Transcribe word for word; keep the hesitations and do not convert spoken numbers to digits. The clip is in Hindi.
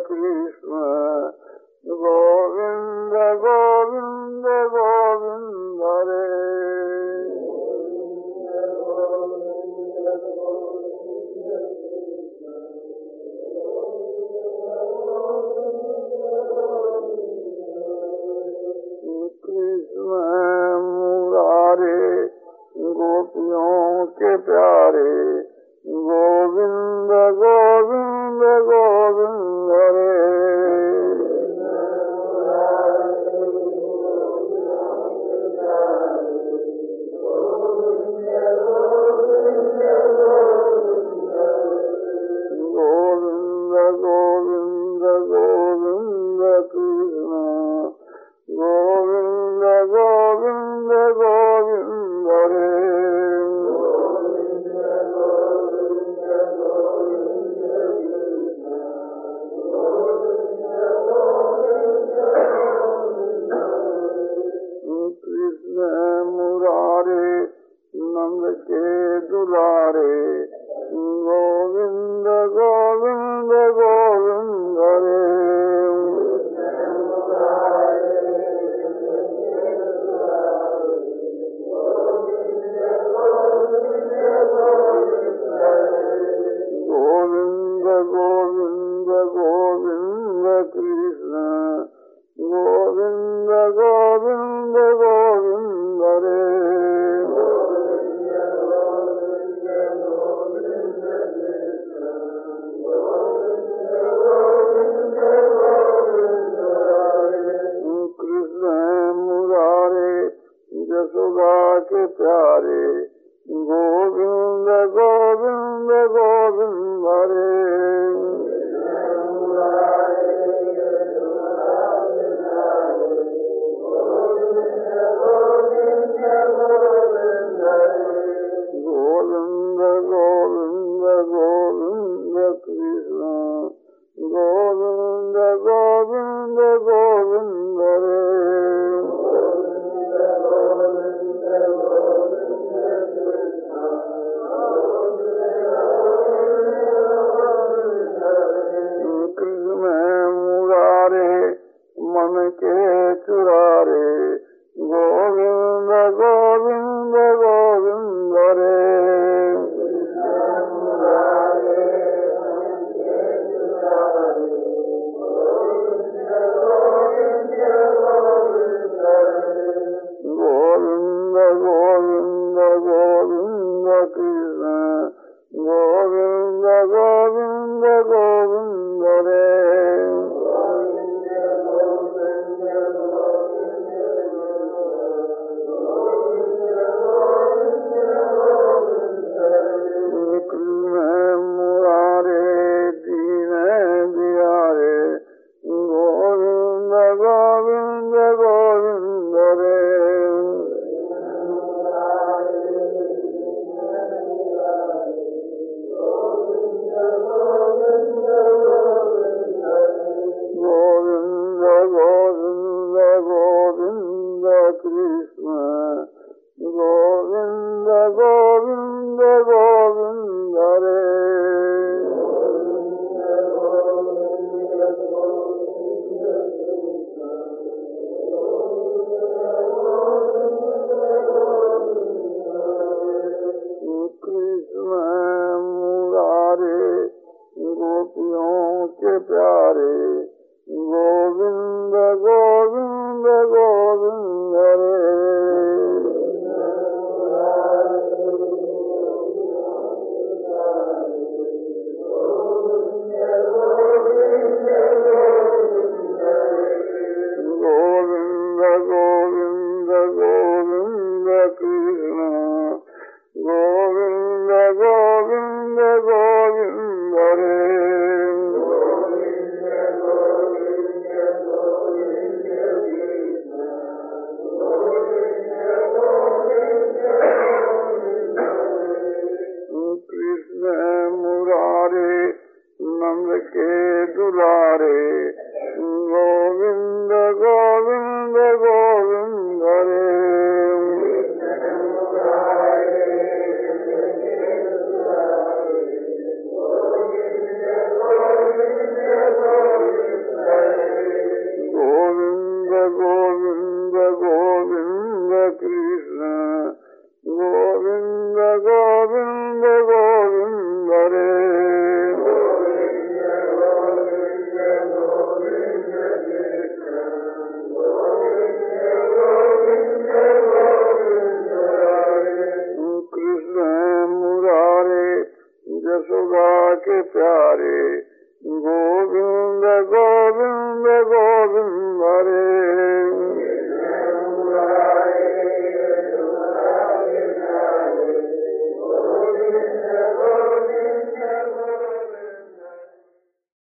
कृष्ण गोविंद गोविंद गोविंद हरे कृष्ण मुरारे गोपियों के प्यारे गोविंद गोविंद गोविंद हरे गोविंद गोविंद गोविंद कृष्ण गोविंद गोविंद गोविंद हरे कृष्ण मुरारे नंद के दुलारे गोविंद गोविंद गोविंद हरे गोविंद गोविंद गोविंद कृष्ण गोविंद गोविंद गोविंद हरे कृष्ण मुरारे यशोदा के प्यारे गोविंद गोविंद गोविंद हरे गोविंद गोविंद गोविंद कृष्ण गोविंद गोविंद गोविंद हरे कृष्ण मुरारे मन के चुरारे गोविंद गोविंद गोविंद हरे गोविंद गोविंद गोविंद कृष्ण गोविंद गोविंद गोविंद हरे कृष्ण मुरारे दीन दियारे गोविंद गोविंद गोविंद हरे गोविंद गोविंद गोविंद कृष्ण गोविंद गोविंद गोविंद हरे कृष्ण मुरारे गोपियों के प्यारे गोविंद गोविंद गोविंद हरे गोविंद गोविंद गोविंद कृष्ण गोविंद गोविंद